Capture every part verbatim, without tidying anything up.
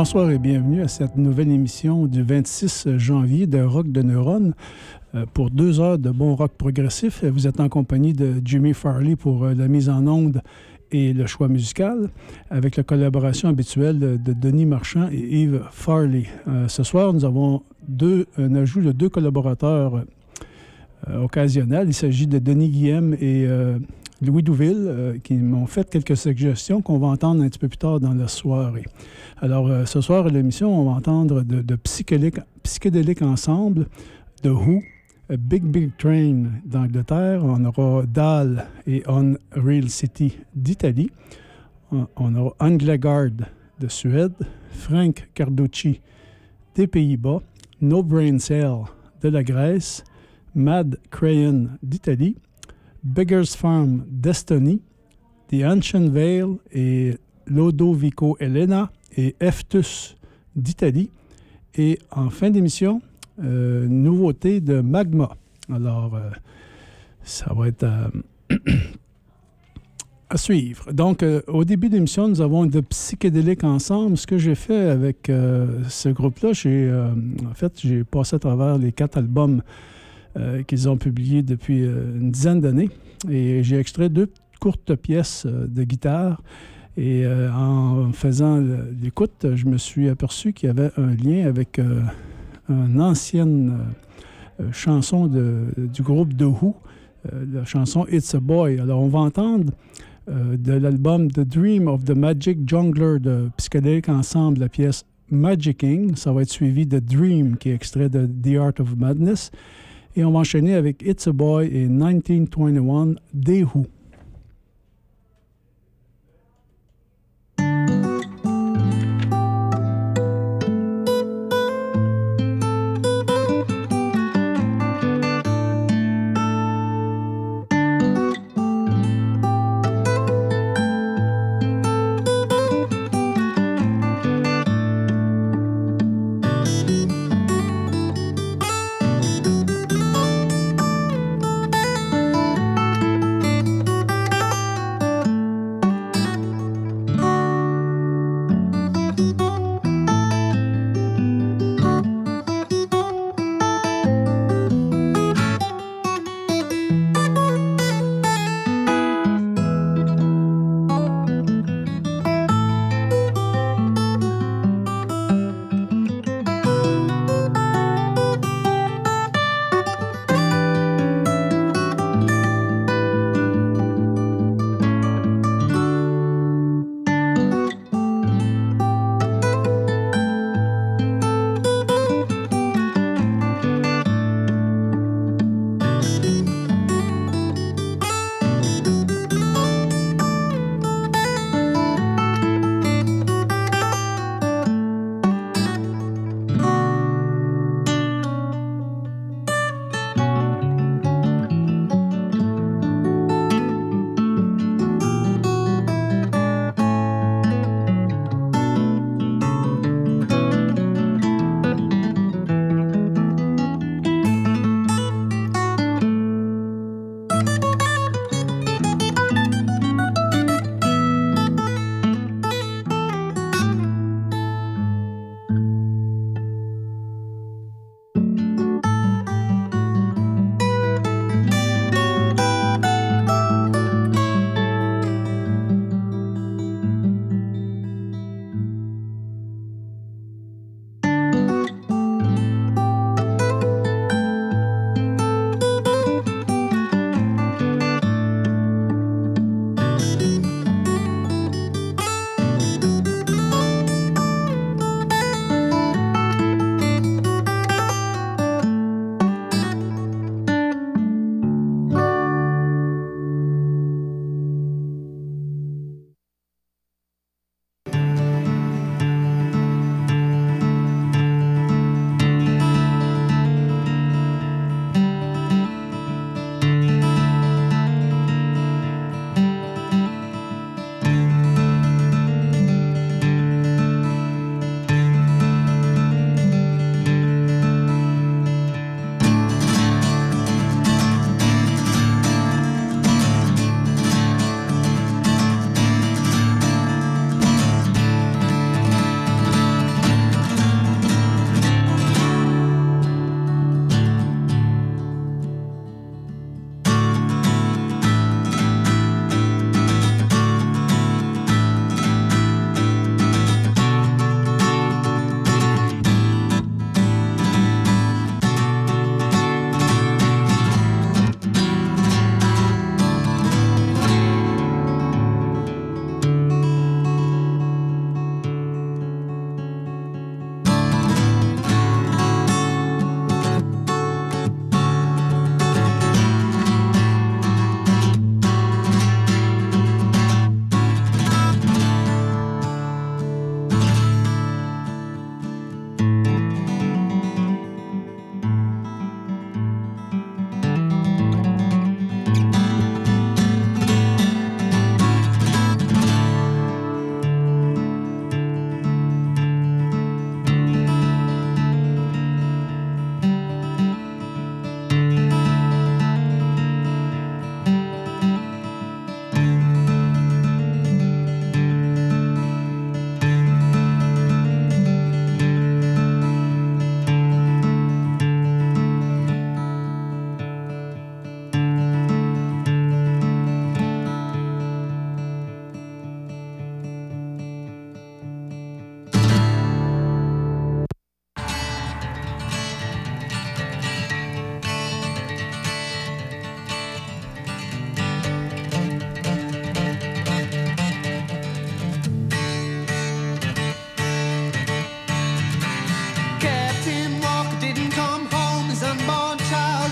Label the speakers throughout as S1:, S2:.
S1: Bonsoir et bienvenue à cette nouvelle émission du vingt-six janvier de Rock de Neurones. Euh, pour deux heures de bon rock progressif. Vous êtes en compagnie de Jimmy Farley pour euh, la mise en onde et le choix musical, avec la collaboration habituelle de, de Denis Marchand et Yves Farley. Euh, ce soir, nous avons deux, un ajout de deux collaborateurs euh, occasionnels. Il s'agit de Denis Guillem et euh, Louis Douville, euh, qui m'ont fait quelques suggestions qu'on va entendre un petit peu plus tard dans la soirée. Alors, euh, ce soir, à l'émission, on va entendre de, de psychédélique, psychédélique ensemble, The Who, A Big Big Train d'Angleterre, on aura Dahl et Unreal City d'Italie, on, on aura Anglegard de Suède, Frank Carducci des Pays-Bas, No Brain Cell de la Grèce, Mad Crayon d'Italie, Beggar's Farm d'Estonie, The Ancient Veil et Lodovico Elena et Eftus d'Italie. Et en fin d'émission, euh, nouveauté de Magma. Alors, euh, ça va être euh, à suivre. Donc, euh, au début de l'émission, nous avons de psychédélique ensemble. Ce que j'ai fait avec euh, ce groupe-là, j'ai, euh, en fait, j'ai passé à travers les quatre albums Euh, qu'ils ont publié depuis euh, une dizaine d'années. Et j'ai extrait deux courtes pièces euh, de guitare. Et euh, en faisant l'écoute, je me suis aperçu qu'il y avait un lien avec euh, une ancienne euh, chanson de, du groupe The Who, euh, la chanson It's a Boy. Alors, on va entendre euh, de l'album The Dream of the Magic Jungler de Psychédélique Ensemble, la pièce Magicking. Ça va être suivi de Dream, qui est extrait de The Art of Madness. Et on va enchaîner avec It's a Boy et dix-neuf vingt et un, The Who.
S2: Thank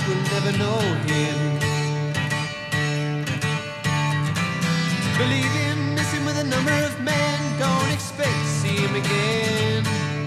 S2: will never know him. Believe him, miss him with a number of men, don't expect to see him again.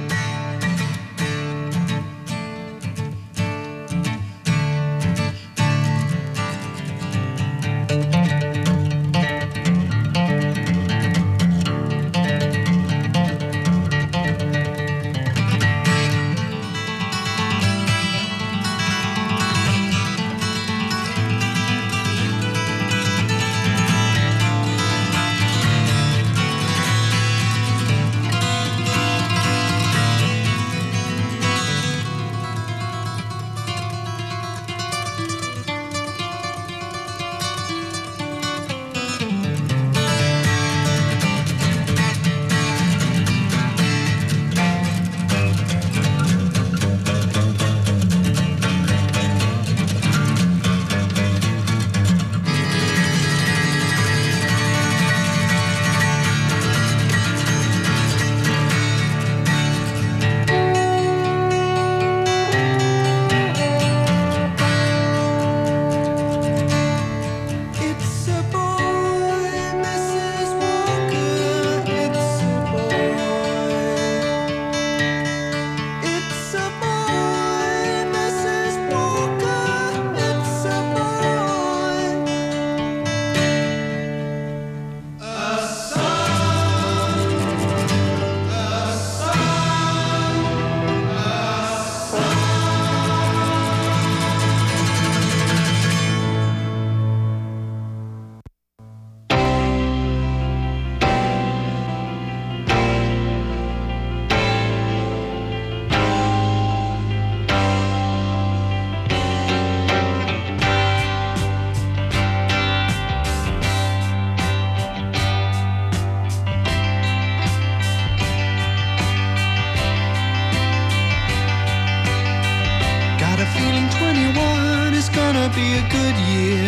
S2: Be a good year,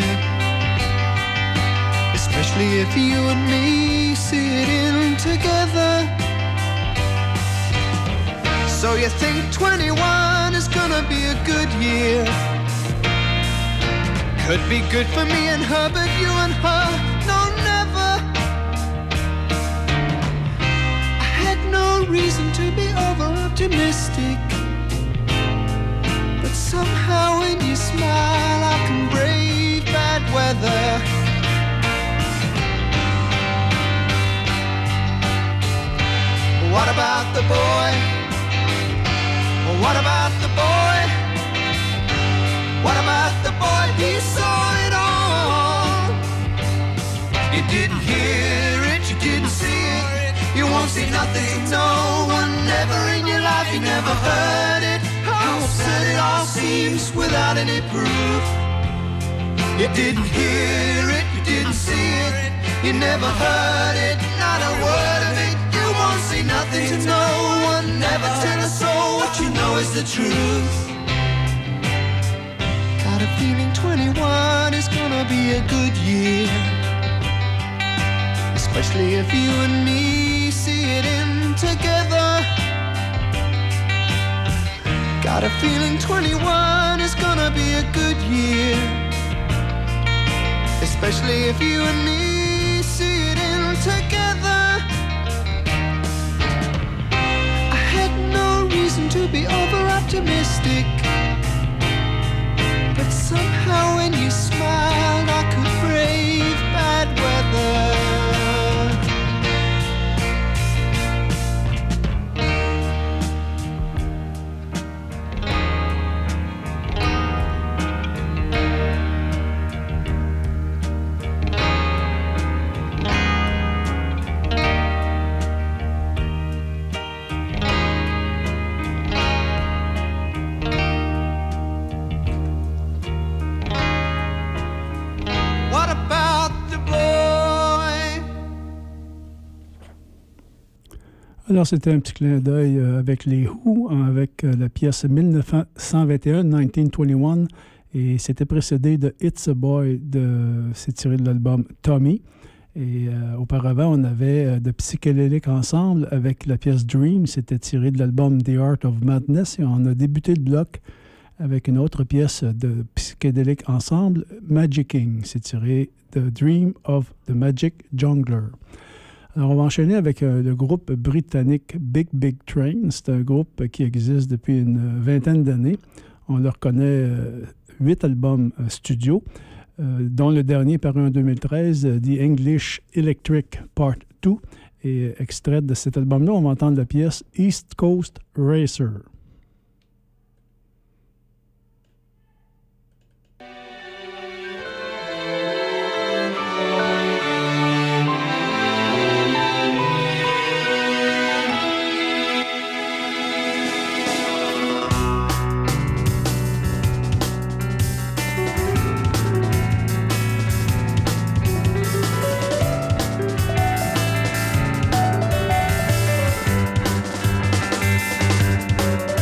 S2: especially if you and me see it in together. So you think twenty-one is gonna be a good year? Could be good for me and her, but you and her, no, never. I had no reason to be over optimistic, but somehow when you smile I can brave bad weather. What about the boy? What about the boy? What about the boy? He saw it all. You didn't hear it, you didn't see it. You won't see nothing, no one, never in your life. You never heard it. How absurd it all seems without any proof. You didn't hear it, you didn't see it. You never heard it, not a word of it. You won't see nothing to no one, never tell a soul what you know is the truth. Got a feeling twenty-one is gonna be a good year, especially if you and me see it in together. Got a feeling twenty-one is gonna be a good year, especially if you and me see it in together. I had no reason to be over optimistic, but somehow when you smiled I could brave bad weather.
S1: Alors, c'était un petit clin d'œil euh, avec les Who, avec euh, la pièce dix-neuf cent vingt et un, dix-neuf vingt et un, et c'était précédé de It's a Boy, de, c'est tiré de l'album Tommy. Et euh, auparavant, on avait euh, de Psychédélique Ensemble avec la pièce Dream, c'était tiré de l'album The Art of Madness, et on a débuté le bloc avec une autre pièce de psychédélique ensemble Magicking. C'est tiré de Dream of the Magic Jungler. Alors, on va enchaîner avec euh, le groupe britannique Big Big Train. C'est un groupe qui existe depuis une vingtaine d'années. On leur connaît euh, huit albums euh, studio, euh, dont le dernier paru en deux mille treize, euh, The English Electric Part deux. Et extrait de cet album-là, on va entendre la pièce East Coast Racer.
S2: Thank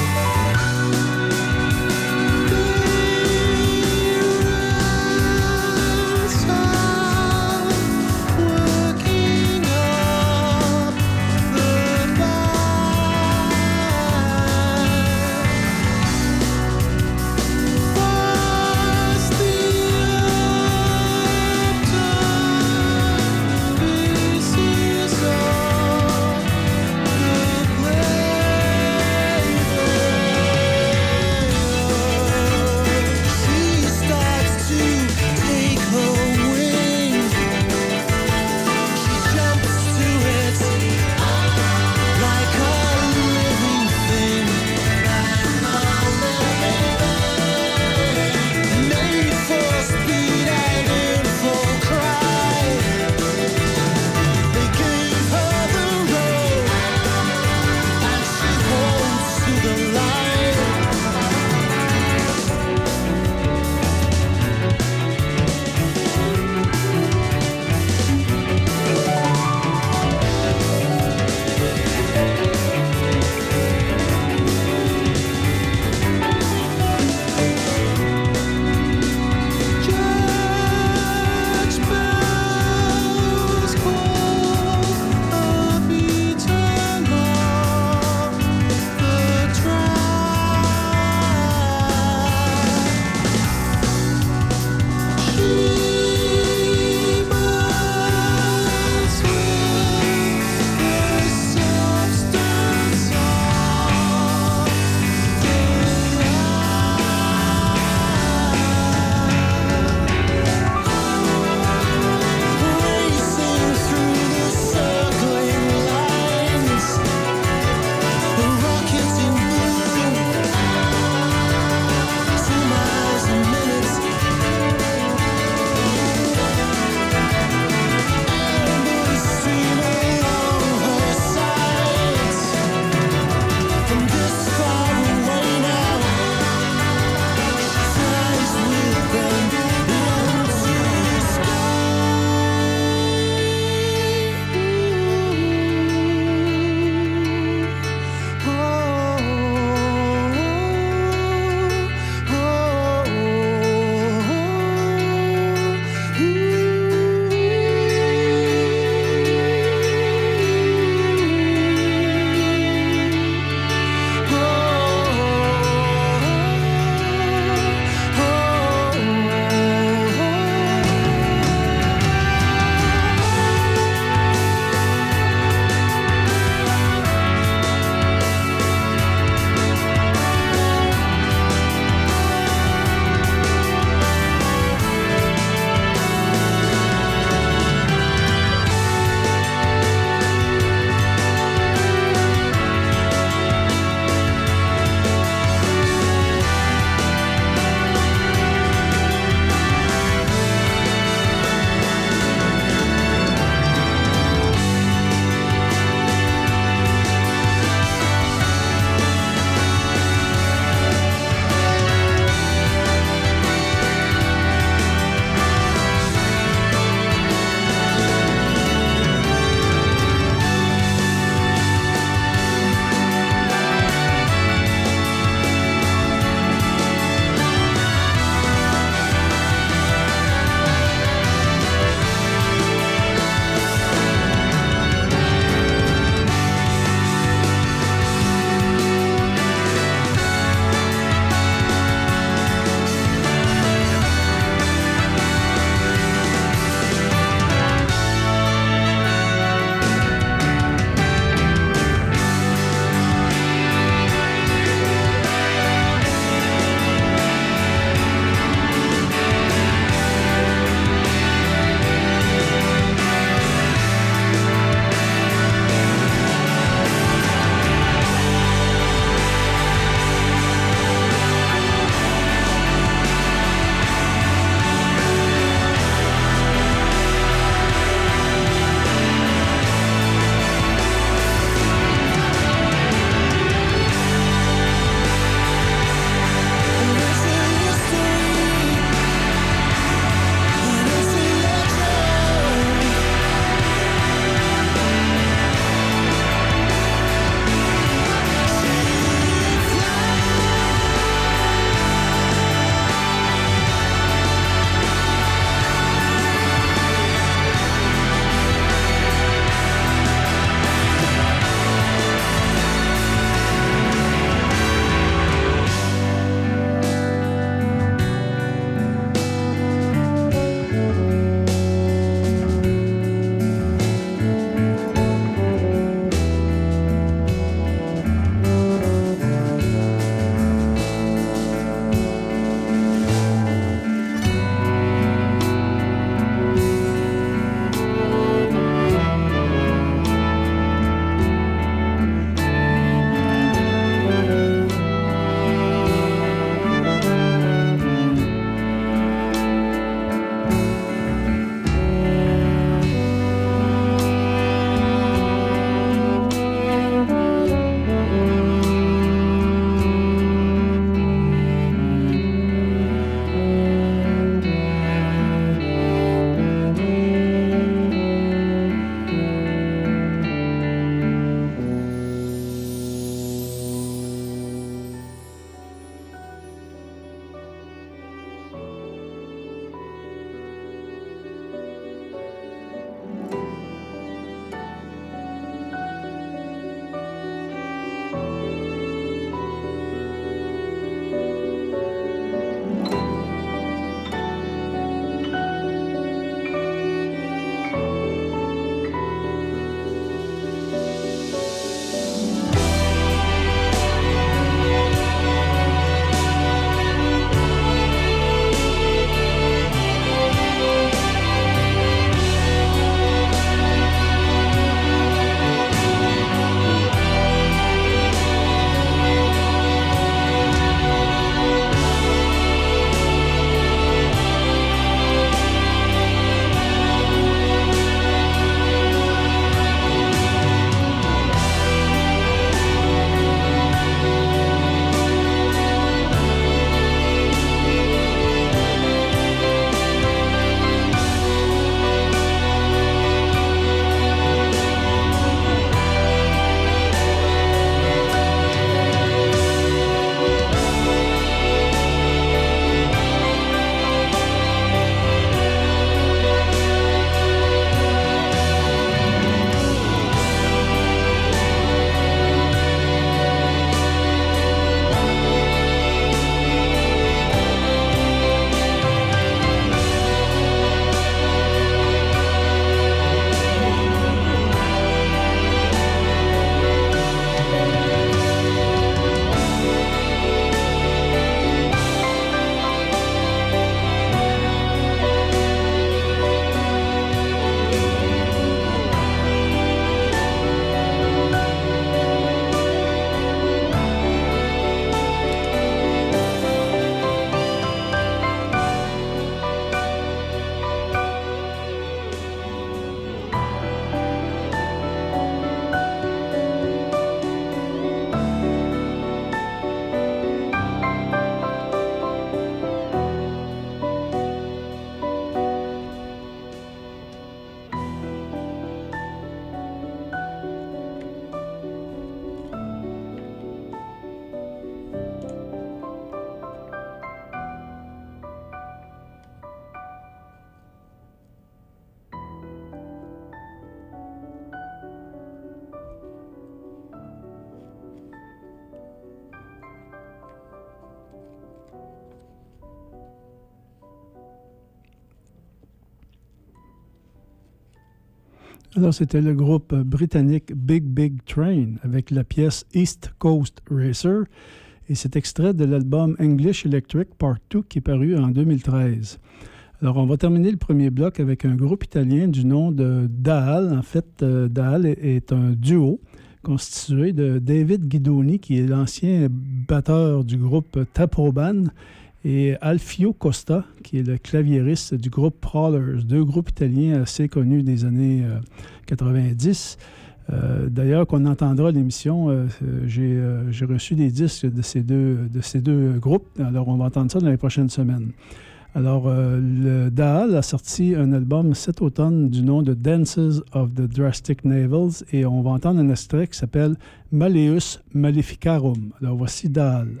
S1: Alors, c'était le groupe britannique Big Big Train avec la pièce East Coast Racer et cet extrait de l'album English Electric Part deux qui est paru en deux mille treize. Alors, on va terminer le premier bloc avec un groupe italien du nom de Daal. En fait, euh, Daal est, est un duo constitué de David Guidoni, qui est l'ancien batteur du groupe Taproban, et Alfio Costa, qui est le claviériste du groupe Prowlers, deux groupes italiens assez connus des années euh, quatre-vingt-dix. Euh, d'ailleurs, qu'on entendra à l'émission, euh, j'ai, euh, j'ai reçu des disques de ces, deux, de ces deux groupes. Alors, on va entendre ça dans les prochaines semaines. Alors, euh, le Daal a sorti un album cet automne du nom de Dances of the Drastic Navals et on va entendre un extrait qui s'appelle Malleus Maleficarum. Alors, voici Daal.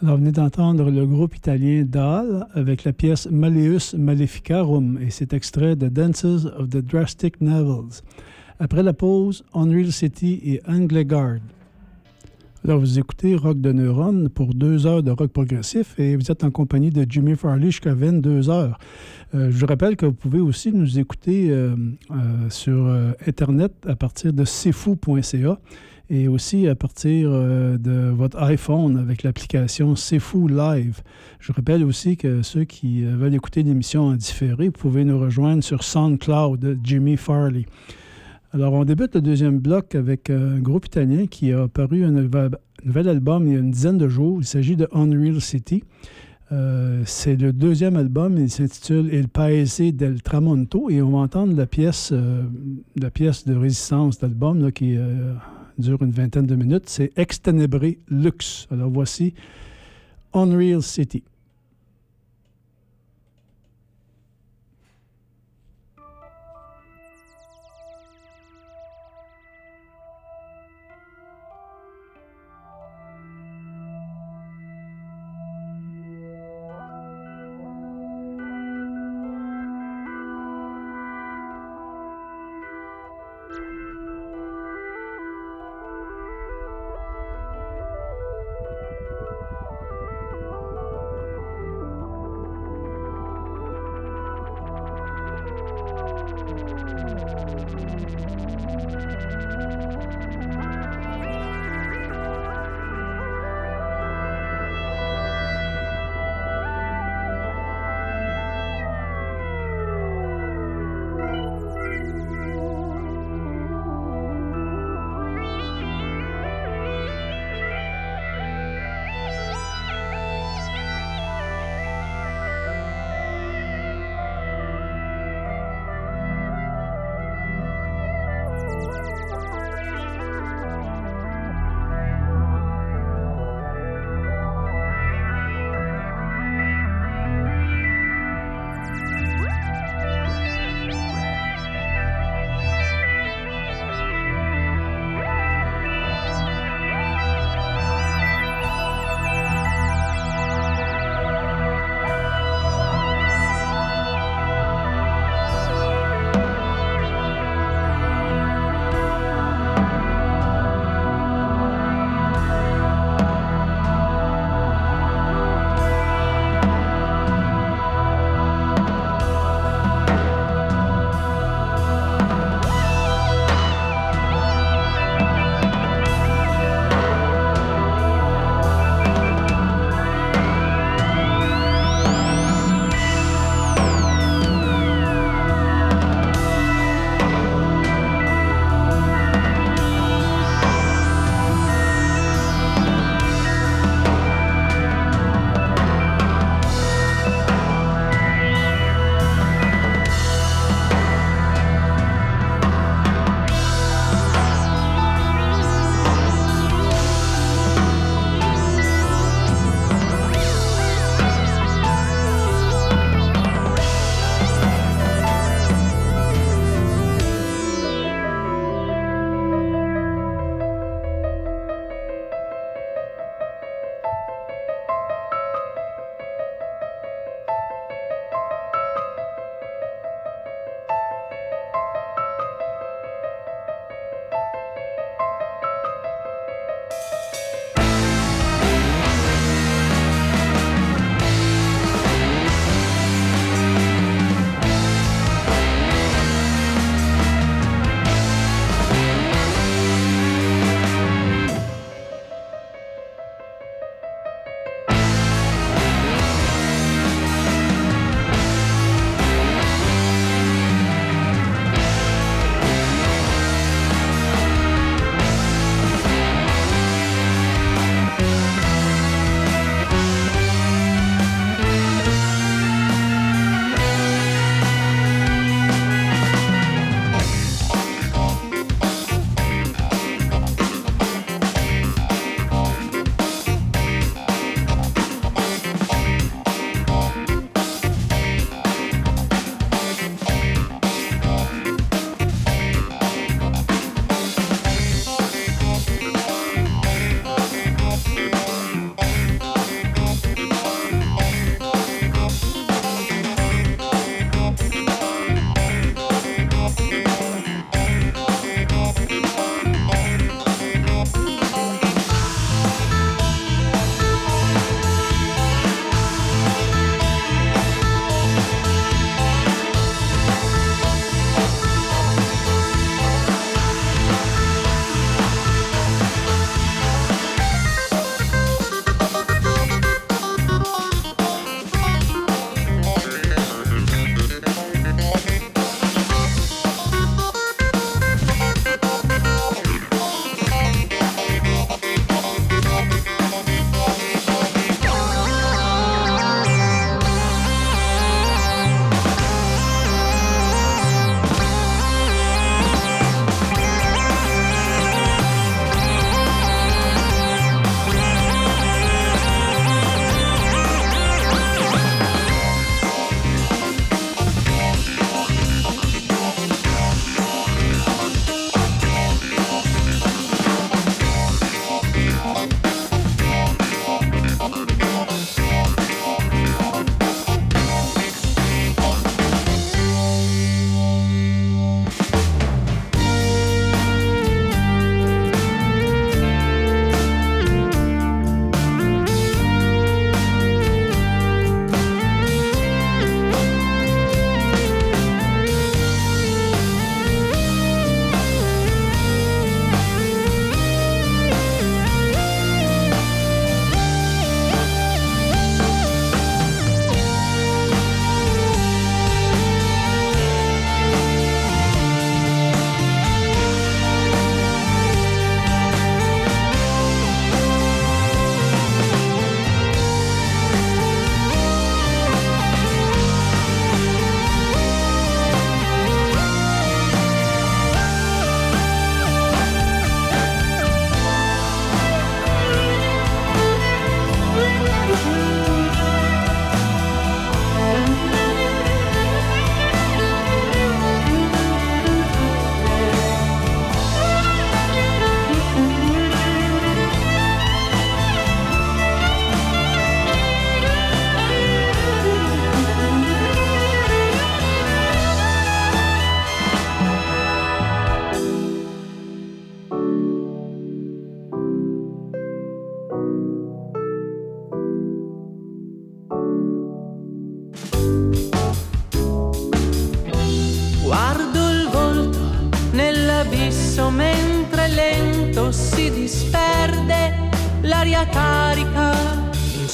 S1: Alors, vous venez d'entendre le groupe italien Dahl avec la pièce Malleus Maleficarum et c'est extrait de Dances of the Drastic Navels. Après la pause, Unreal City et Anglegarde. Alors, vous écoutez Rock de Neuron pour deux heures de rock progressif et vous êtes en compagnie de Jimmy Farley jusqu'à vingt-deux heures. Euh, je vous rappelle que vous pouvez aussi nous écouter euh, euh, sur euh, Internet à partir de c'est fou point c a et aussi à partir euh, de votre iPhone avec l'application C'est Fou Live. Je rappelle aussi que ceux qui euh, veulent écouter l'émission en différé, vous pouvez nous rejoindre sur SoundCloud, Jimmy Farley. Alors, on débute le deuxième bloc avec un groupe italien qui a paru un nouvel album il y a une dizaine de jours. Il s'agit de Unreal City. Euh, c'est le deuxième album, il s'intitule Il Paese del Tramonto et on va entendre la pièce, euh, la pièce de résistance d'album là, qui euh, dure une vingtaine de minutes. C'est Ex Tenebrae Lux. Alors, voici Unreal City.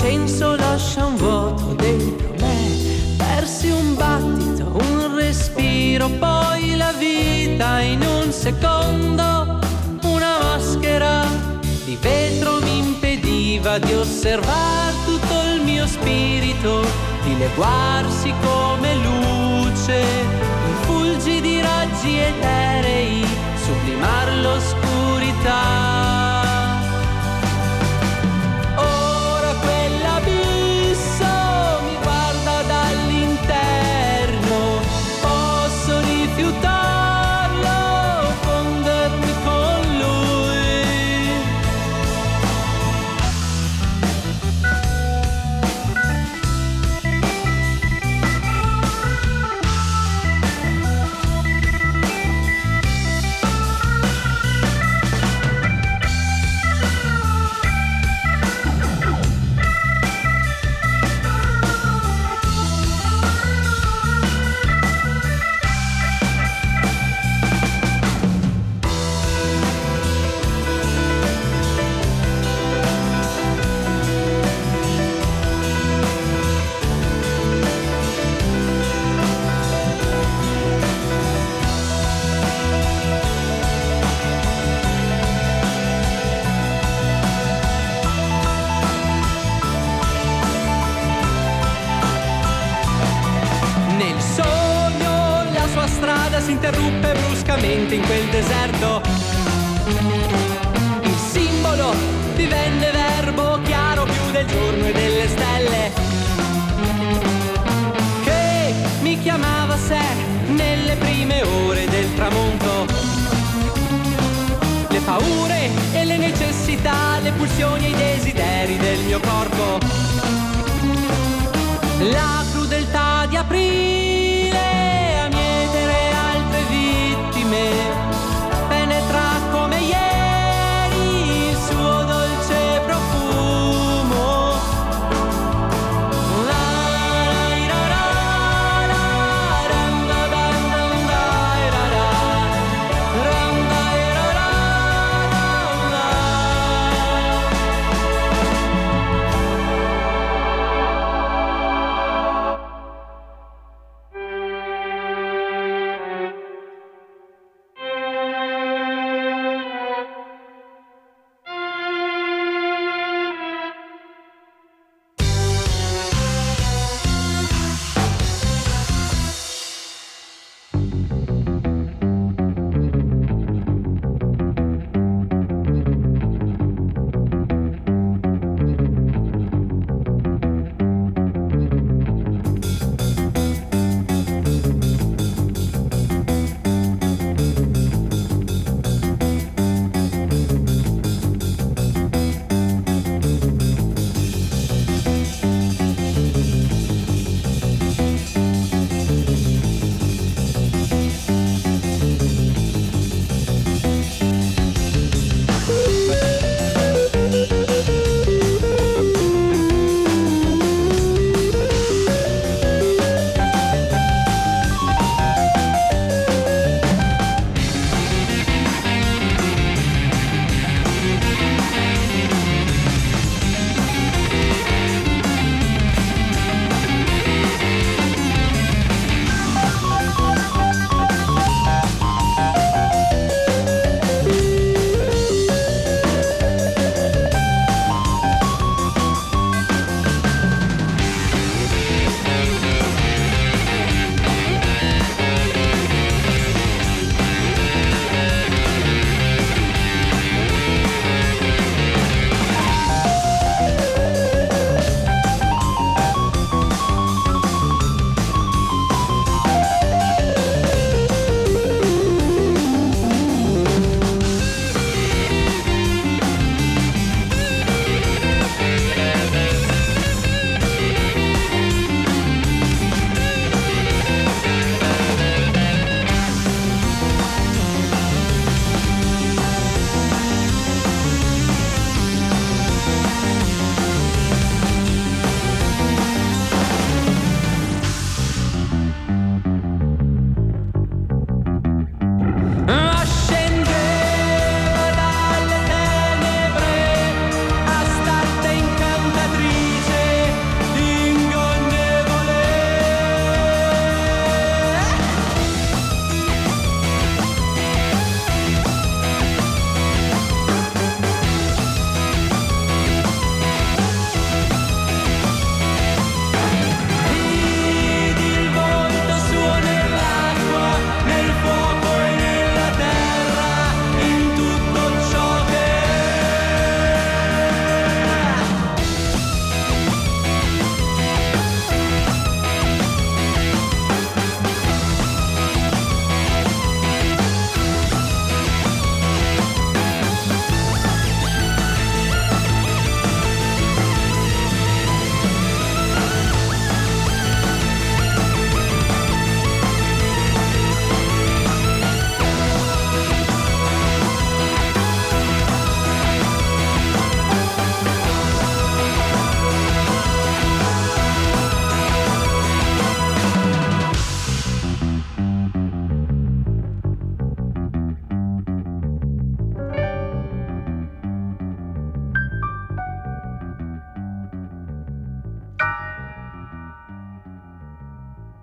S3: l'incenso lascia un vuoto dentro me, persi un battito, un respiro, poi la vita in un secondo. Una maschera di vetro mi impediva di osservare tutto il mio spirito, dileguarsi come luce, in fulgidi raggi eterei, sublimar l'oscurità. Si interruppe bruscamente in quel deserto. Il simbolo divenne verbo chiaro più del giorno e delle stelle, che mi chiamava a sé nelle prime ore del tramonto. Le paure e le necessità, le pulsioni e i desideri del mio corpo, la crudeltà di aprile a mietere penetra come ieri il suo dolce profumo. La la la la ram da dam dam dai ra ra ram dai ra ra la.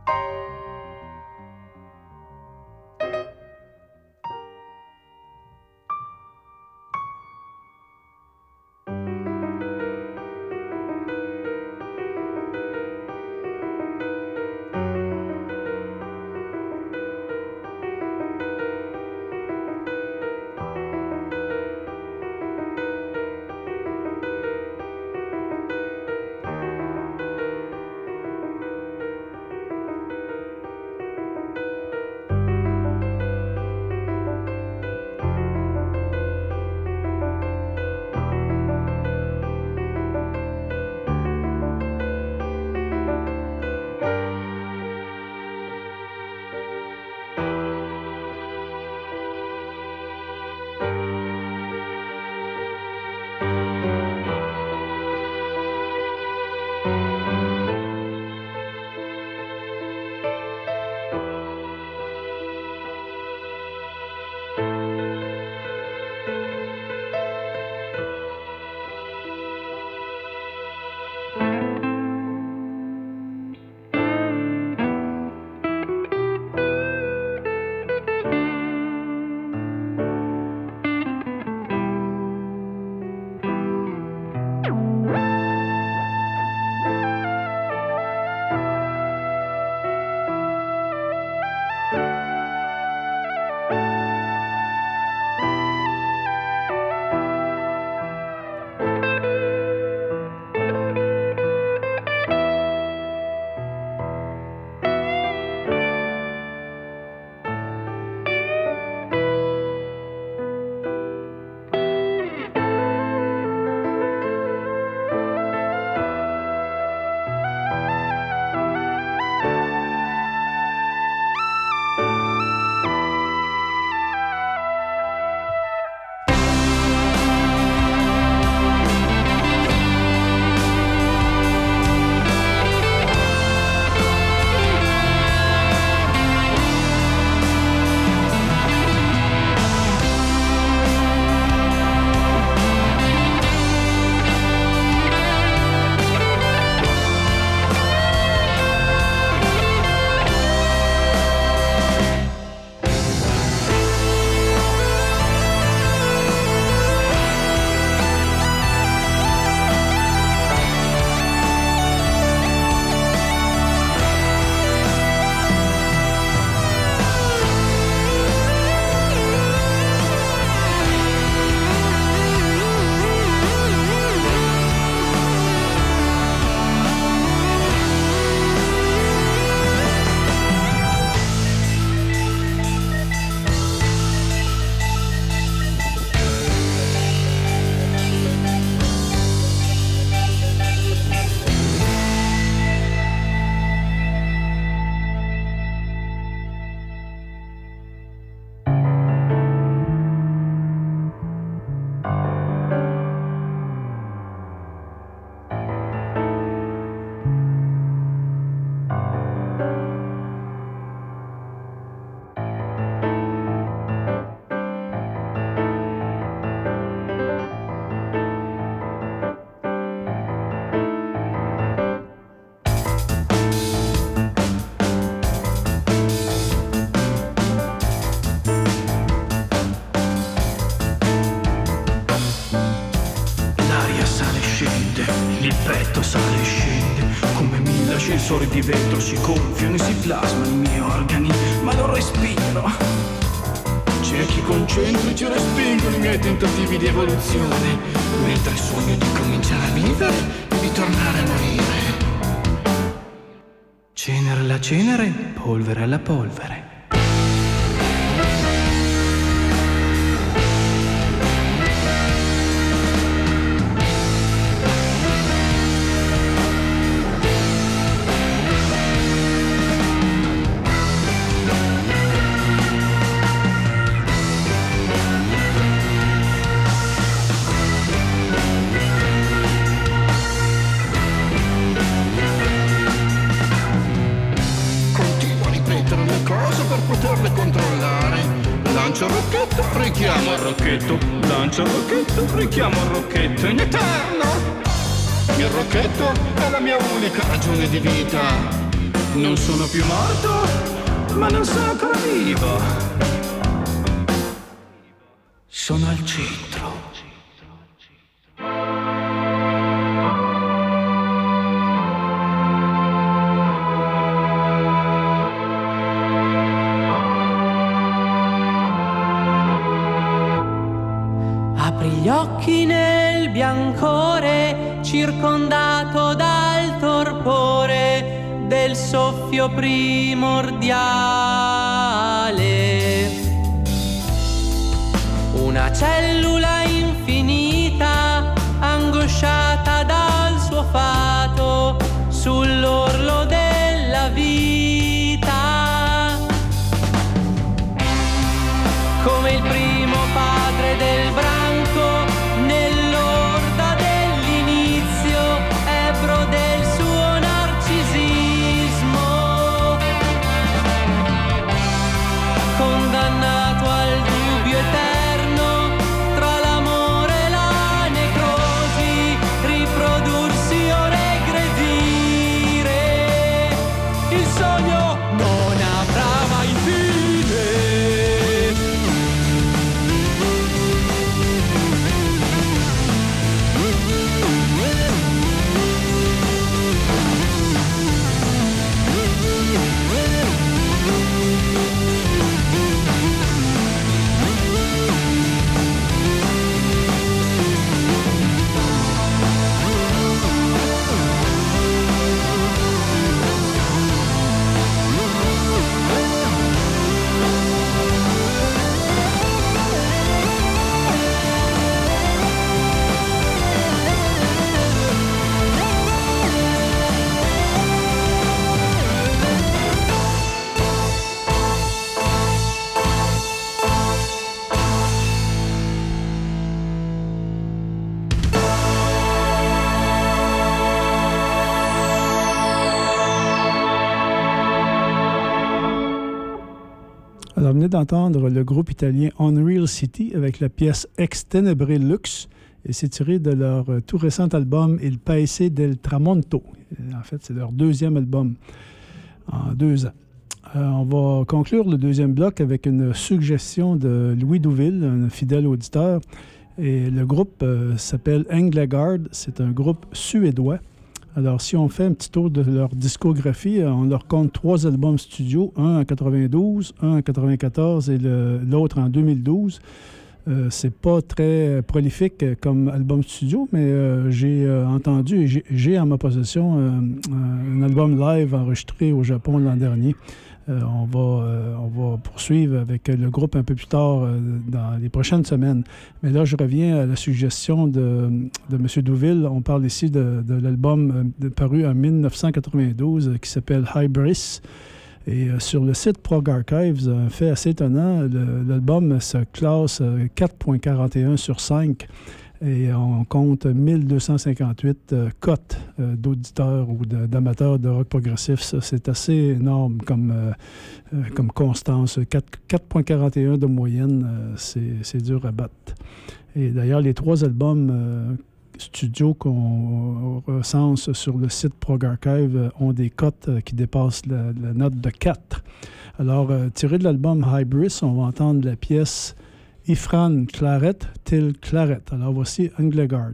S4: sensori di vetro si gonfiano e si plasmano i miei organi, ma non respiro. C'è chi concentrici respingono i miei tentativi di evoluzione, mentre sogno di cominciare a vivere e di tornare a morire. Cenere alla cenere, polvere alla polvere. Lancia il rocchetto, richiamo il rocchetto, lancia il rocchetto, richiamo il rocchetto in eterno. Il rocchetto è la mia unica ragione di vita. Non sono più morto, ma non sono ancora vivo. Sono al centro.
S3: Apri gli occhi nel biancore, circondato dal torpore del soffio primordiale. Una cellula infinita, angosciata dal suo fato, sull'orlo della vita. Come il primo padre del branco, nell'orda dell'inizio, ebro del suo narcisismo. Condannato al dubbio eterno, tra l'amore e la necrosi, riprodursi o regredire. Il sogno non avrà mai fine.
S1: Alors, vous venez d'entendre le groupe italien Unreal City avec la pièce Ex Tenebrae Lux, et c'est tiré de leur euh, tout récent album Il Paese del Tramonto. En fait, c'est leur deuxième album en deux ans. Euh, on va conclure le deuxième bloc avec une suggestion de Louis Douville, un fidèle auditeur. Et le groupe euh, s'appelle Englagard. C'est un groupe suédois. Alors, si on fait un petit tour de leur discographie, on leur compte trois albums studio, un en quatre-vingt-douze, un en quatre-vingt-quatorze et le, l'autre en deux mille douze. Euh, c'est pas très prolifique comme album studio, mais euh, j'ai euh, entendu et j'ai, j'ai en ma possession euh, un album live enregistré au Japon l'an dernier. Euh, on, va, euh, on va poursuivre avec le groupe un peu plus tard euh, dans les prochaines semaines. Mais là, je reviens à la suggestion de, de M. Douville. On parle ici de, de l'album euh, de, paru en dix-neuf cent quatre-vingt-douze euh, qui s'appelle Hybris. Et euh, sur le site Prog Archives, un fait assez étonnant, le, l'album se classe euh, quatre virgule quarante et un sur cinq. Et on compte mille deux cent cinquante-huit euh, cotes euh, d'auditeurs ou de, d'amateurs de rock progressif. Ça, c'est assez énorme comme, euh, euh, comme constance. quatre virgule quarante et un de moyenne, euh, c'est, c'est dur à battre. Et d'ailleurs, les trois albums euh, studio qu'on recense sur le site Prog Archive euh, ont des cotes euh, qui dépassent la, la note de quatre. Alors, euh, tiré de l'album Hybris, on va entendre la pièce Ifran Claret till Claret. Alors voici Englagard.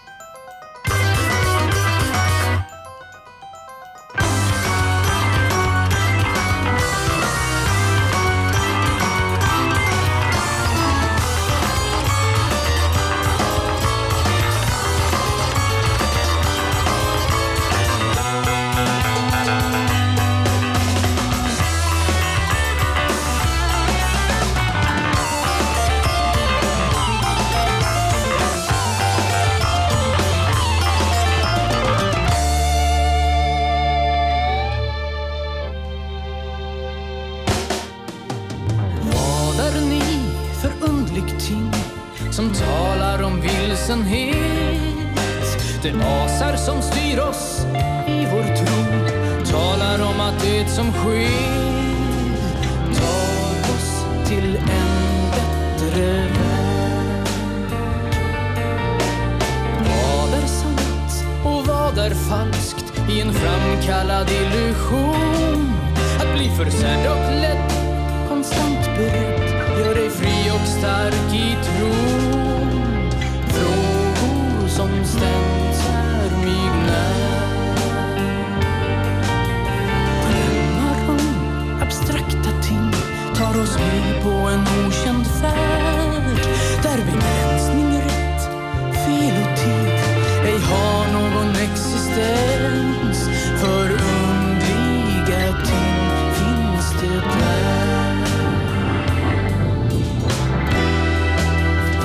S2: Thank
S3: kuslig ting som talar om vilsenhet. Det asar som styr oss i vår tro talar om att det som sker tar oss till en bättre värld. Vad är sant och vad är falskt i en framkallad illusion? Att bli försedd och lätt, konstant beredd, gör dig fri och stark i tron. Frågor som ständs är mig när. Drömmar om abstrakta ting tar oss med på en okänd färd, där begränsning, rätt, fel och tid ej har någon existens. För undliga ting finns det där.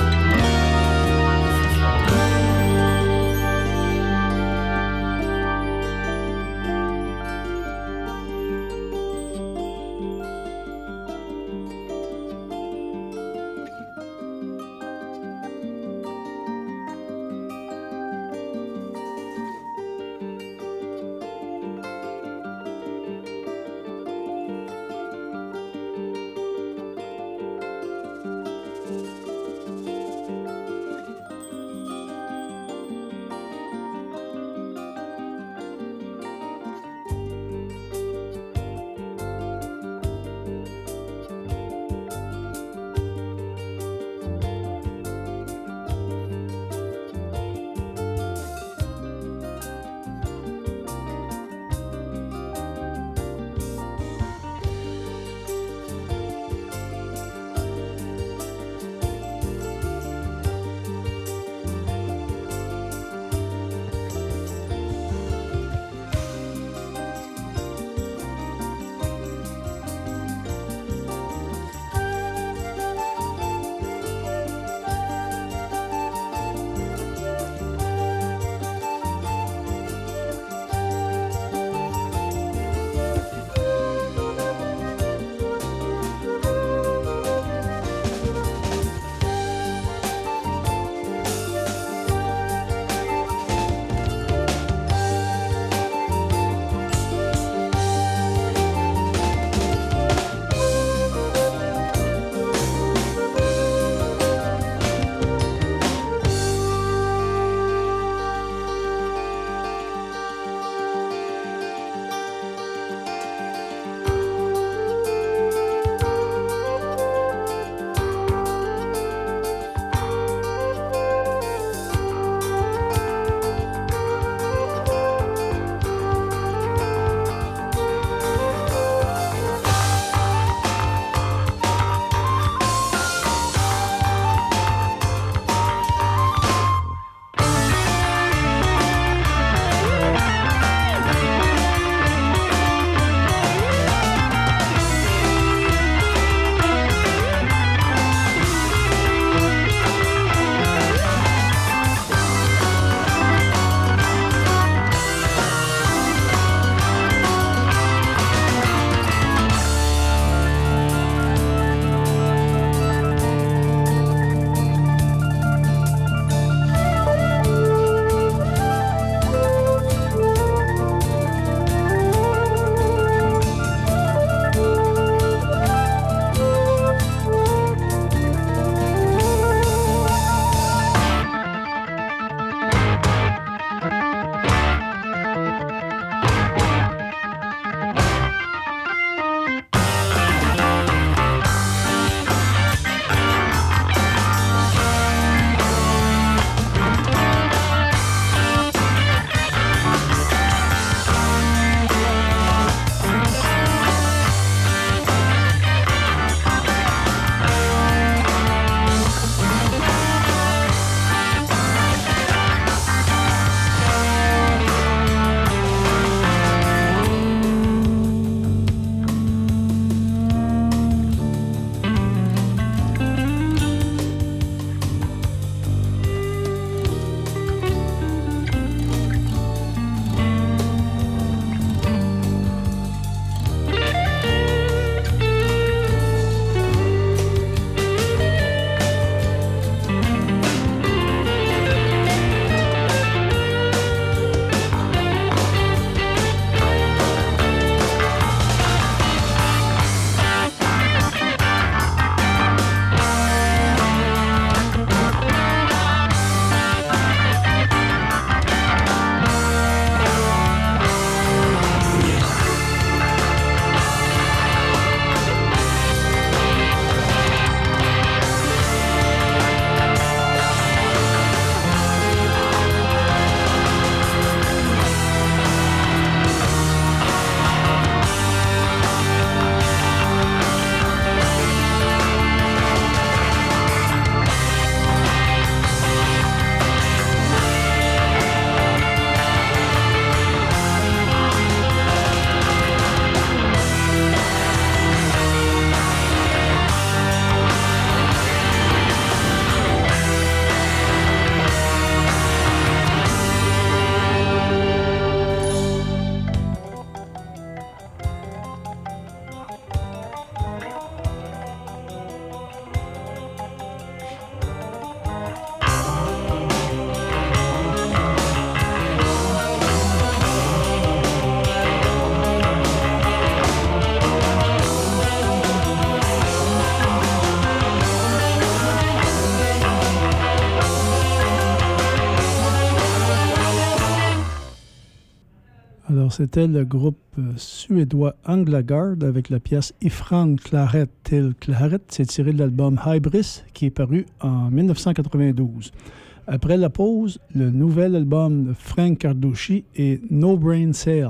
S1: Alors, c'était le groupe euh, suédois Anglagard avec la pièce Ifran Claret till Claret. C'est tiré de l'album Hybris qui est paru en dix-neuf cent quatre-vingt-douze. Après la pause, le nouvel album de Frank Carducci est No Brain Cell.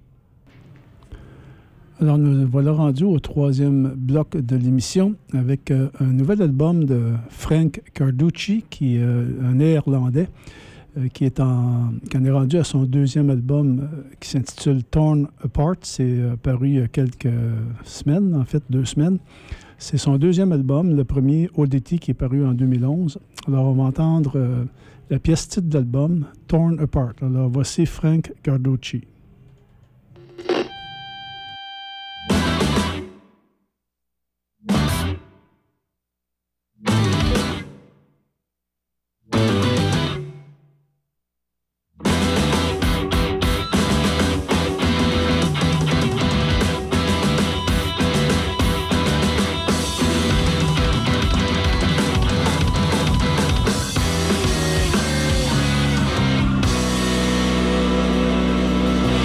S1: Alors, nous voilà rendus au troisième bloc de l'émission avec euh, un nouvel album de Frank Carducci, qui est euh, un néerlandais, euh, qui, est en, qui en est rendu à son deuxième album euh, qui s'intitule Torn Apart. C'est euh, paru il y a quelques semaines, en fait, deux semaines. C'est son deuxième album, le premier Oddity, qui est paru en deux mille onze. Alors, on va entendre euh, la pièce titre de l'album, Torn Apart. Alors, voici Frank Carducci.
S2: Thank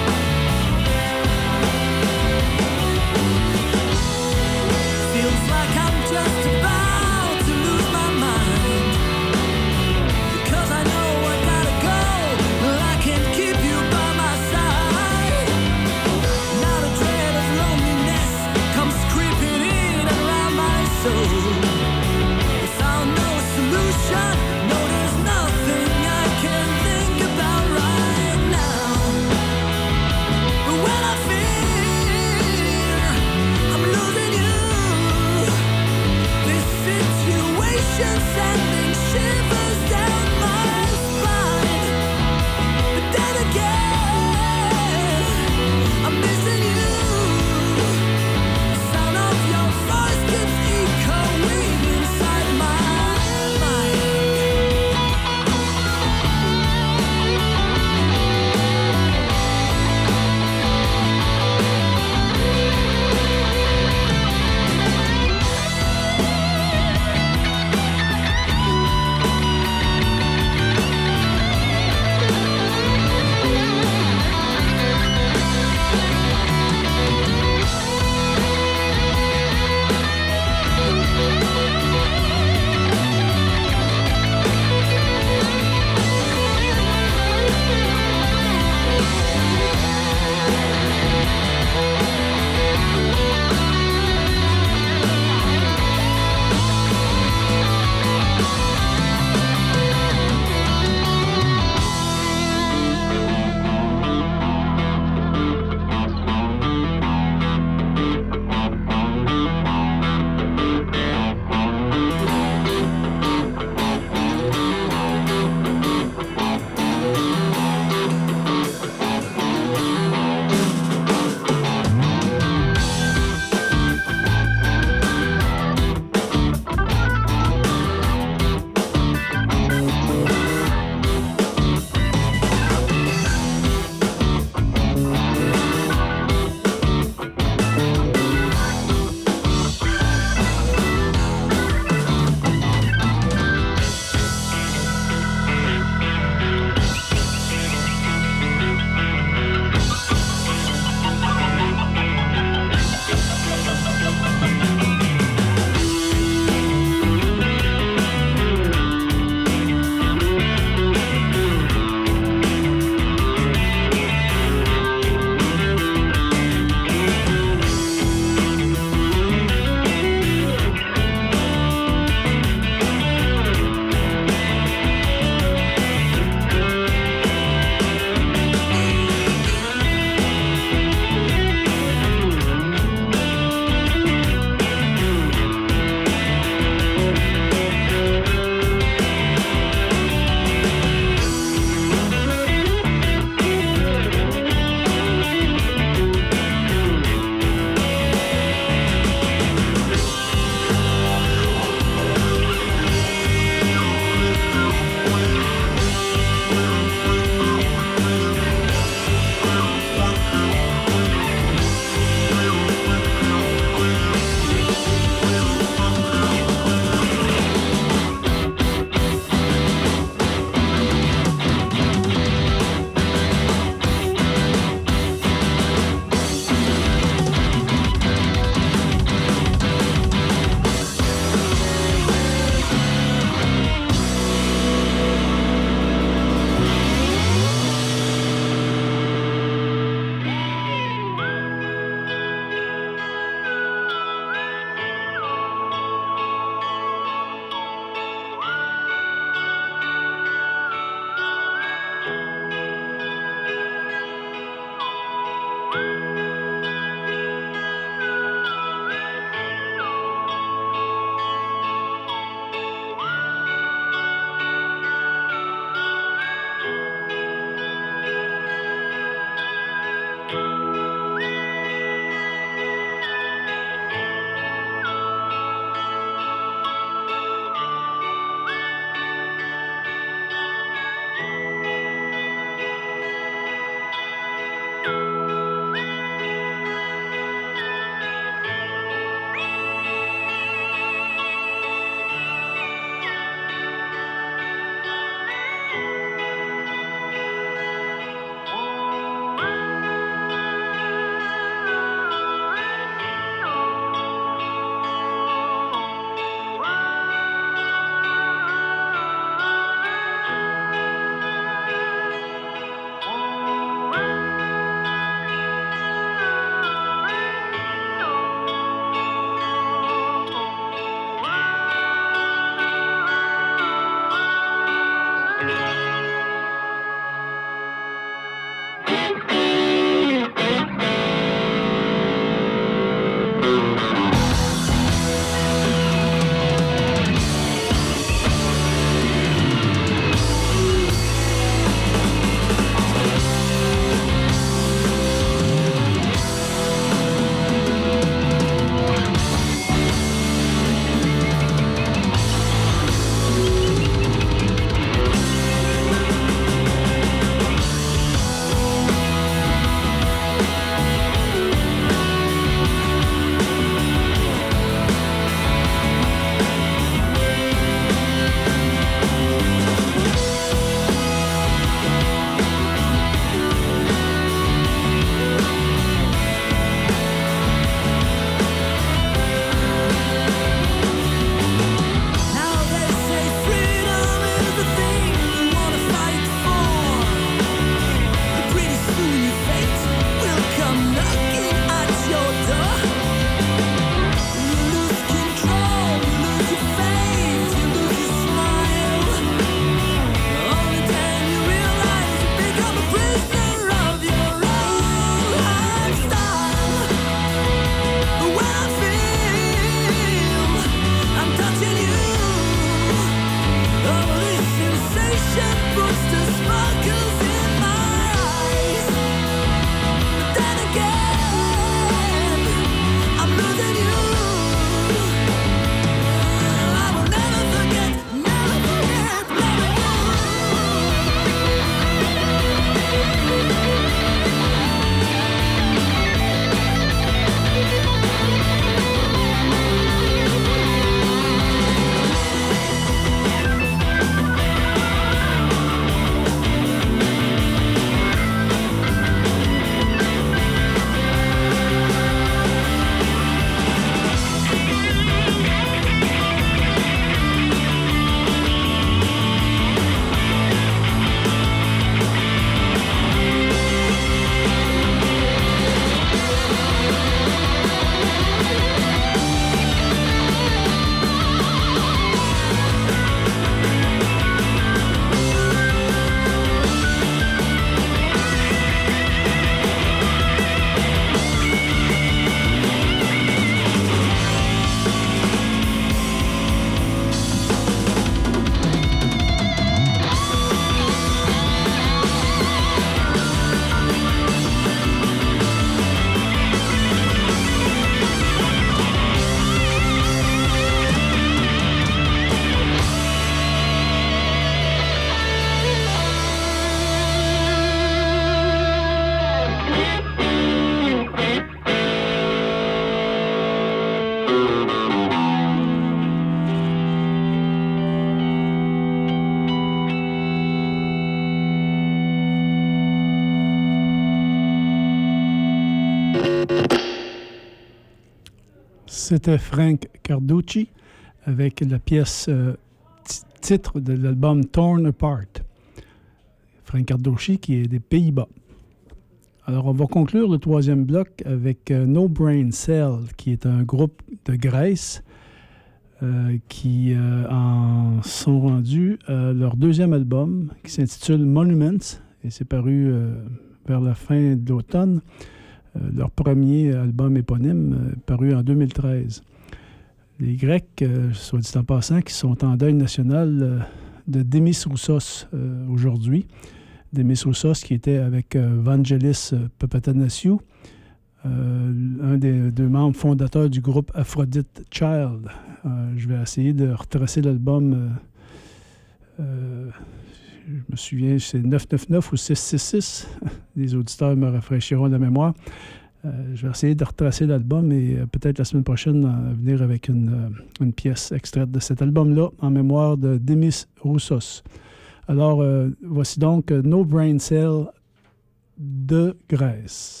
S1: C'était Frank Carducci avec la pièce euh, t- titre de l'album Torn Apart. Frank Carducci qui est des Pays-Bas. Alors, on va conclure le troisième bloc avec euh, No Brain Cell, qui est un groupe de Grèce euh, qui euh, en sont rendus à leur deuxième album qui s'intitule Monuments et c'est paru euh, vers la fin de l'automne. Euh, leur premier album éponyme euh, paru en deux mille treize. Les Grecs, euh, soit dit en passant, qui sont en deuil national euh, de Démis Roussos euh, aujourd'hui. Démis Roussos qui était avec euh, Vangelis euh, Papathanassiou, euh, un des deux membres fondateurs du groupe Aphrodite Child. Euh, je vais essayer de retracer l'album. Euh, euh, je me souviens, c'est neuf cent quatre-vingt-neuf ou six cent soixante-six. Les auditeurs me rafraîchiront la mémoire. Euh, je vais essayer de retracer l'album et euh, peut-être la semaine prochaine euh, venir avec une, euh, une pièce extraite de cet album-là en mémoire de Démis Roussos. Alors, euh, voici donc euh, No Brain Cell de Grèce.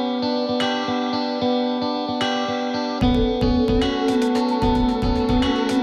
S2: Thank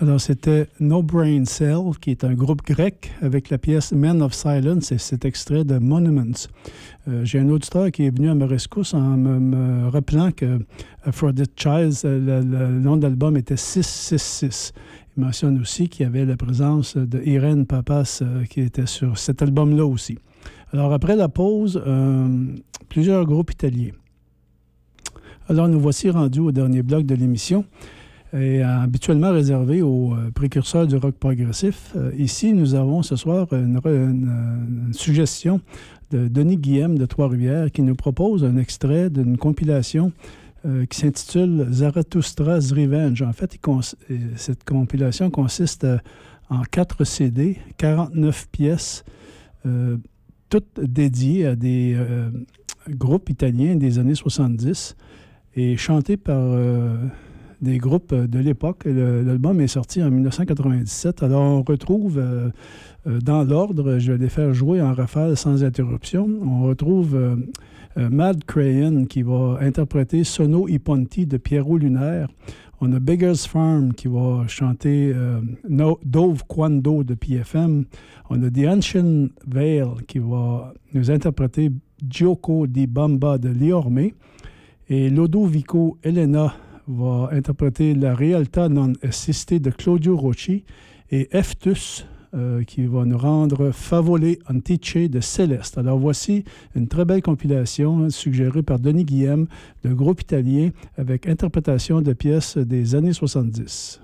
S1: Alors, c'était No Brain Cell, qui est un groupe grec, avec la pièce Men of Silence et cet extrait de Monuments. Euh, j'ai un auditeur qui est venu à ma rescousse en me, me rappelant que Aphrodite Child, le, le nom de l'album était six cent soixante-six. Il mentionne aussi qu'il y avait la présence de Irene Papas euh, qui était sur cet album-là aussi. Alors, après la pause, euh, plusieurs groupes italiens. Alors, nous voici rendus au dernier bloc de l'émission. Et habituellement réservé aux euh, précurseurs du rock progressif. Euh, ici, nous avons ce soir une, une, une suggestion de Denis Guillem de Trois-Rivières qui nous propose un extrait d'une compilation euh, qui s'intitule Zarathustra's Revenge. En fait, il cons- cette compilation consiste euh, en quatre C D, quarante-neuf pièces, euh, toutes dédiées à des euh, groupes italiens des années soixante-dix et chantées par... Euh, des groupes de l'époque. Le, l'album est sorti en dix-neuf cent quatre-vingt-dix-sept. Alors, on retrouve euh, euh, dans l'ordre, je vais les faire jouer en rafale sans interruption. On retrouve euh, euh, Mad Crayon qui va interpréter Sono i Ponti de Piero Lunaire. On a Beggar's Farm qui va chanter euh, no, Dove Quando de P F M. On a The Ancient Veil qui va nous interpréter Gioco di Bamba de Liorme. Et Lodovico Elena va interpréter La Realtà non esiste de Claudio Rocci et Eftus euh, qui va nous rendre Favole Antiche de Céleste. Alors voici une très belle compilation suggérée par Denis Guillem de groupe italien avec interprétation de pièces des années soixante-dix.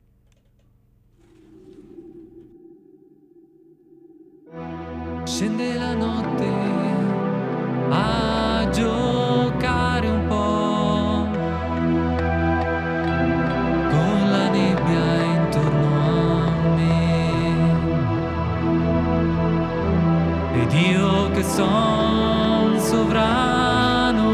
S3: Scende la notte a giocare un po'. Io che son sovrano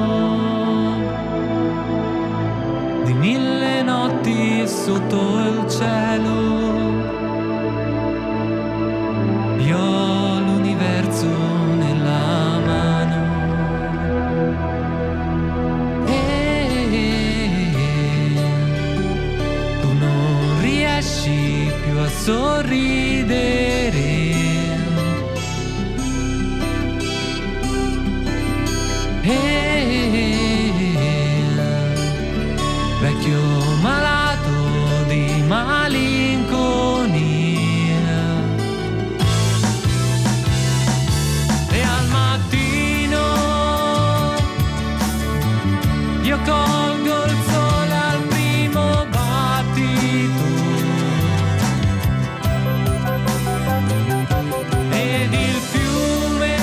S3: di mille notti sotto il cielo, io ho l'universo nella mano e tu non riesci più a sorridere. Vecchio malato di malinconia e al mattino io colgo il sole al primo battito ed il fiume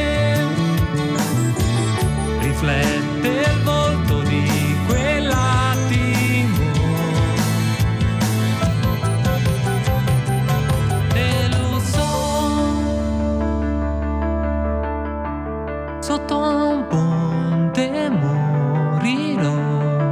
S3: riflette il volto di quell'attimo e lo so, sotto un ponte morirò.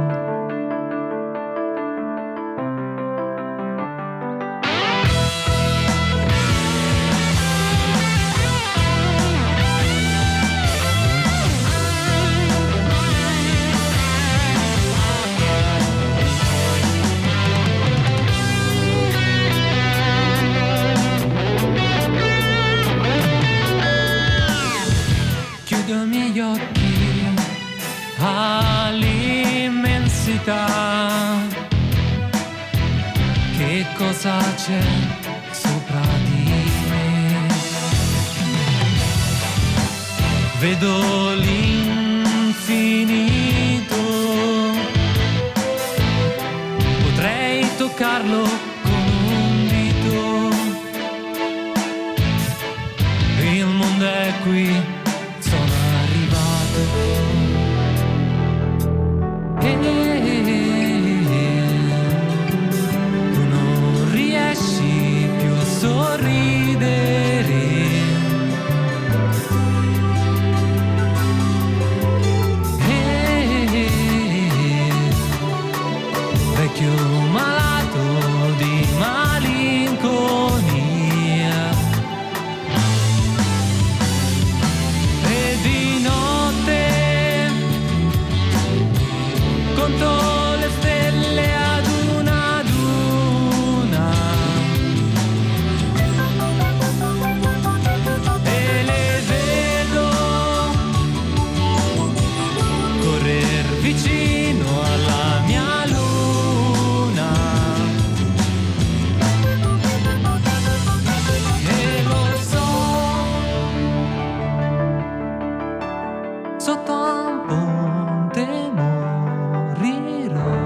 S3: Chiudo i miei occhi all'immensità. Che cosa c'è sopra di me? Vedo l'infinito, potrei toccarlo con un dito. Il mondo è qui, sono arrivato e tu non riesci più a sorridere
S5: sotto un ponte morirò.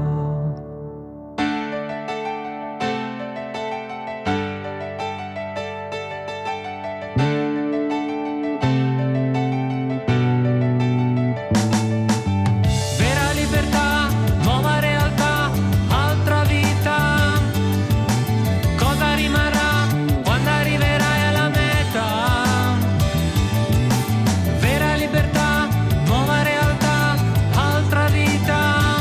S5: Vera libertà, nuova realtà, altra vita. Cosa rimarrà quando arriverai alla meta? Vera libertà, nuova realtà, altra vita.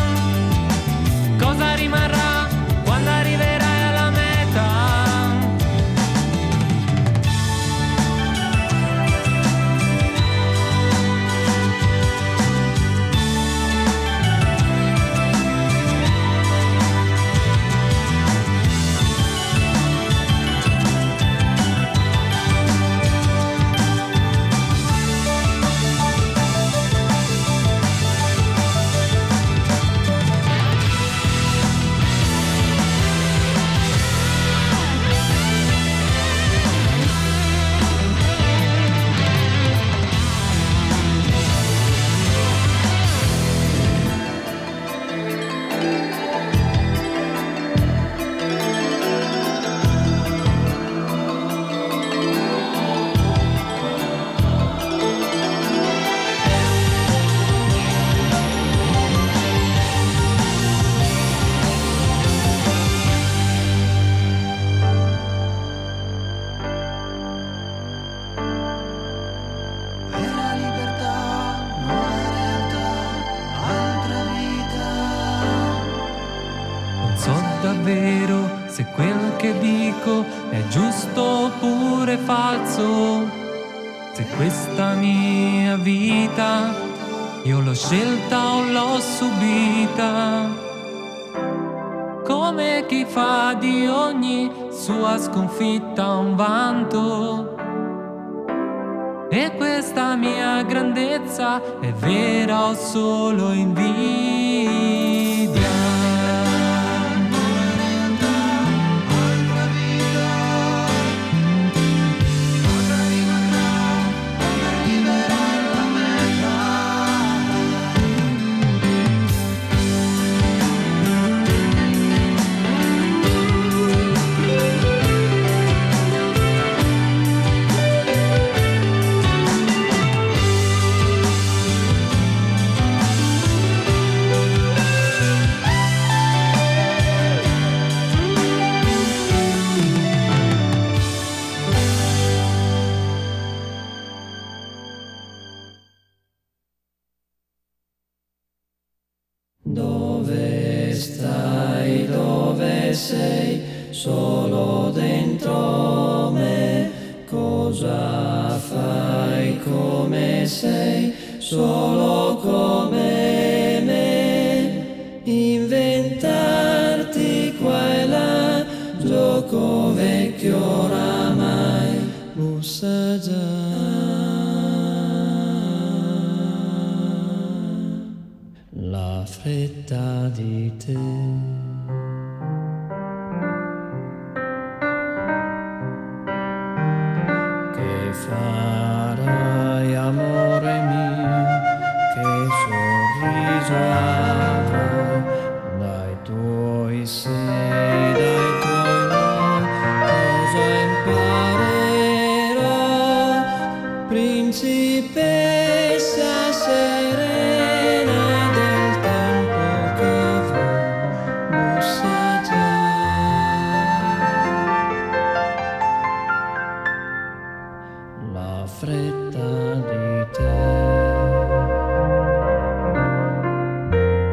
S5: Cosa rimarrà quando arriverai alla meta?
S2: Vera libertà, nuova realtà, altra vita.
S5: Non so davvero se quel che dico è giusto oppure falso. Se questa mia vita io l'ho scelta o l'ho subita. Come chi fa di ogni sua sconfitta un vanto. E questa mia grandezza è vera o solo invidia?
S2: Altra vita. Cosa rimarrà quando arriverai alla meta?
S6: Dove stai, dove sei, solo dentro me, cosa fai, come sei, solo come me, inventarti qua e là, gioco vecchio oramai, bussa già. La fretta di te. Che farai, amore mio, che sorriso avrai dai tuoi sì, dai tuoi no, cosa imparerò, principessa serena del tempo che avrò, bussa già. La fretta di te.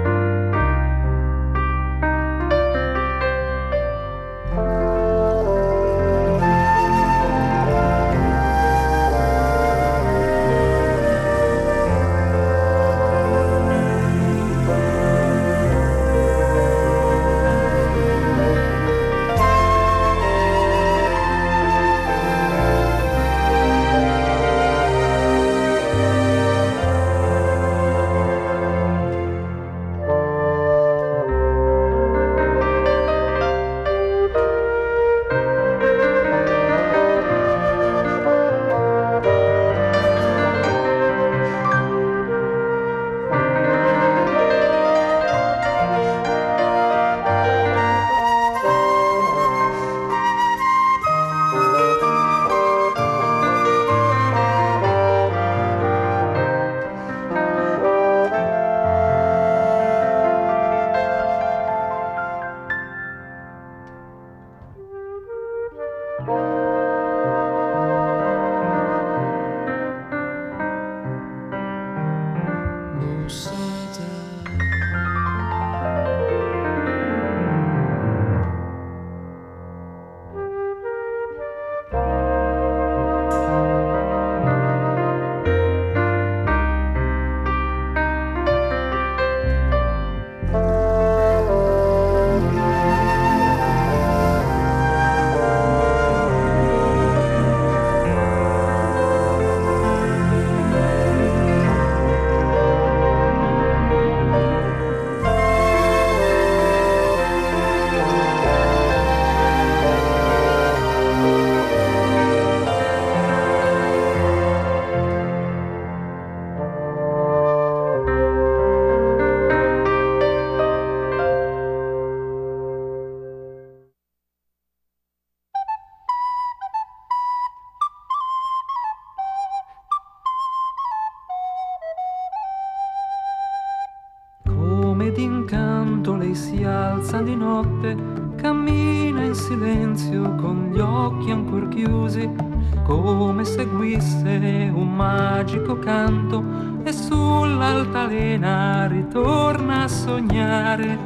S5: lei si alza di notte, cammina in silenzio con gli occhi ancor chiusi, come seguisse un magico canto, e sull'altalena ritorna a sognare.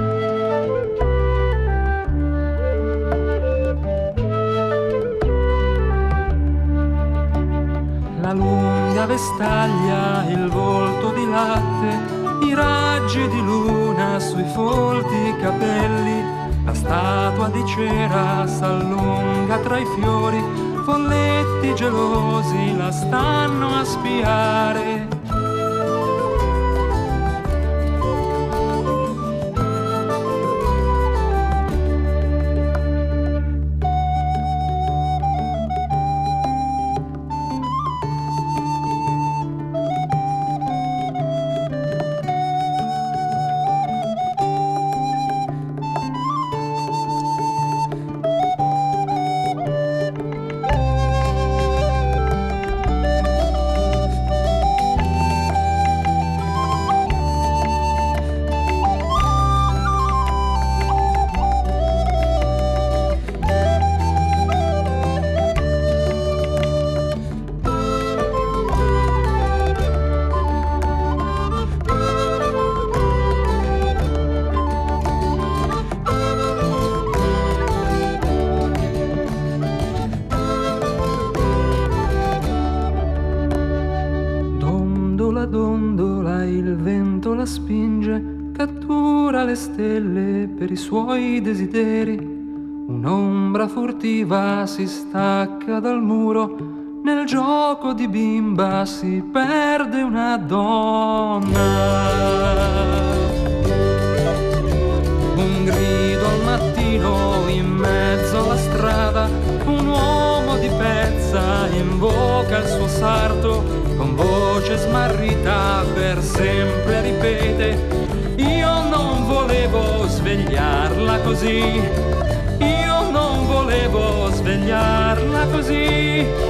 S5: La lunga vestaglia, il volto di latte, i raggi di luna sui folti capelli, la statua di cera s'allunga tra i fiori, folletti gelosi la stanno a spiare. Per i suoi desideri, un'ombra furtiva si stacca dal muro, nel gioco di bimba si perde una donna. Un grido al mattino in mezzo alla strada, un uomo di pezza invoca il suo sarto, con voce smarrita per sempre ripete: io non volevo svegliarla così, io non volevo svegliarla così.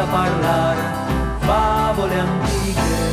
S7: parlare favole antiche.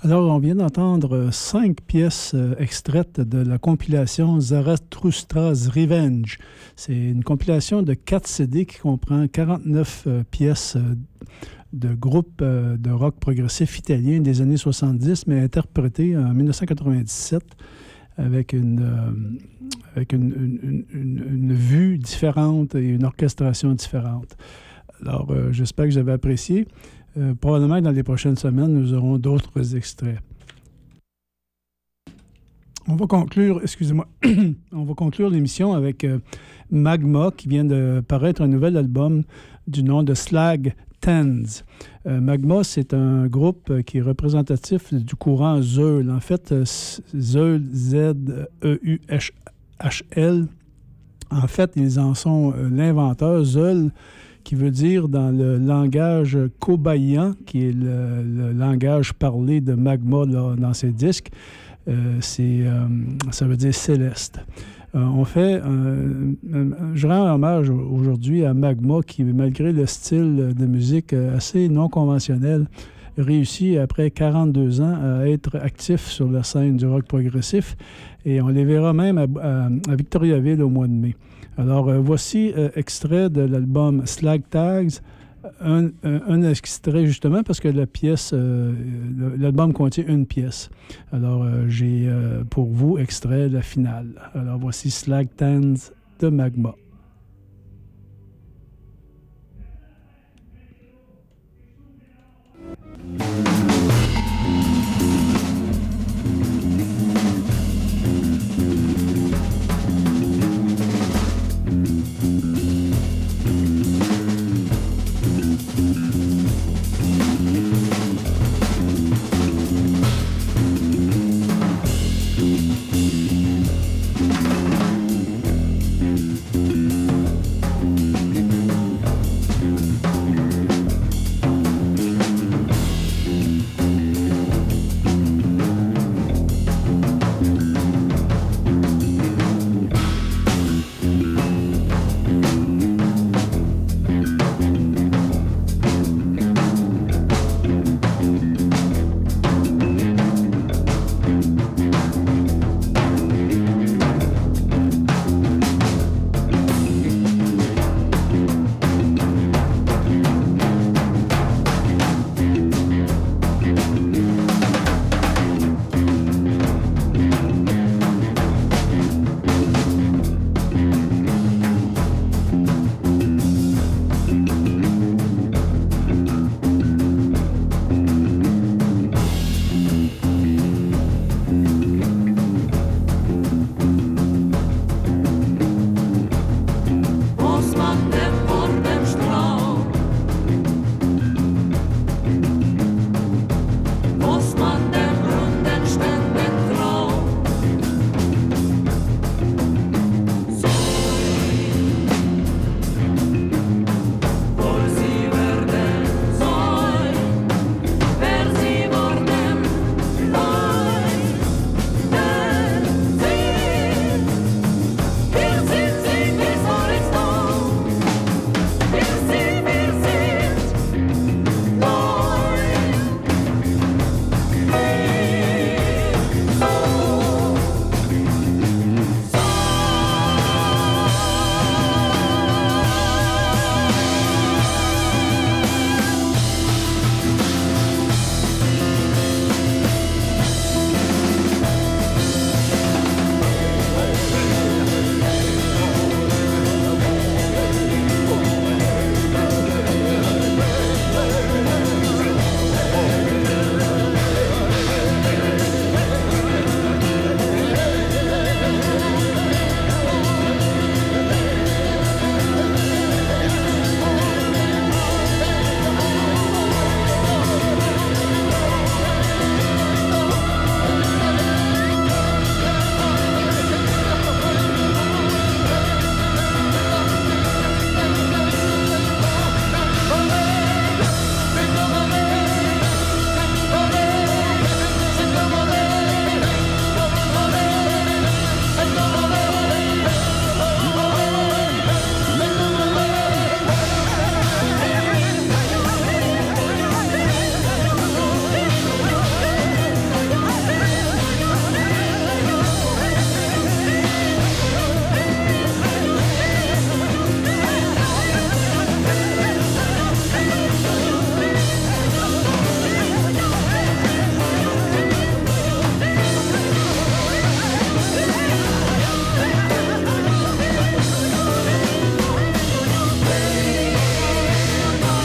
S1: Alors, on vient d'entendre cinq pièces euh, extraites de la compilation Zarathustra's Revenge. C'est une compilation de quatre C D qui comprend quarante-neuf euh, pièces euh, de groupes euh, de rock progressif italien des années soixante-dix, mais interprétées en dix-neuf cent quatre-vingt-dix-sept avec une, euh, avec une, une, une, une vue différente et une orchestration différente. Alors, euh, j'espère que vous avez apprécié. Euh, probablement que dans les prochaines semaines, nous aurons d'autres extraits. On va conclure, excusez-moi, on va conclure l'émission avec euh, Magma, qui vient de paraître un nouvel album du nom de Slag Tens. Euh, Magma, c'est un groupe qui est représentatif du courant Zeul. En fait, euh, Zeul, Z E U H L. En fait, ils en sont euh, l'inventeur. Zeul, qui veut dire dans le langage kobaïan, qui est le, le langage parlé de Magma là, dans ses disques, euh, c'est, euh, ça veut dire céleste. Euh, on fait, euh, je rends hommage aujourd'hui à Magma qui, malgré le style de musique assez non conventionnel, réussit après quarante-deux ans à être actif sur la scène du rock progressif et on les verra même à, à, à Victoriaville au mois de mai. Alors, euh, voici euh, extrait de l'album Slag Tags, un, un, un extrait justement parce que la pièce, euh, l'album contient une pièce. Alors, euh, j'ai euh, pour vous extrait la finale. Alors, voici Slag Tags de Magma.
S2: Thank you.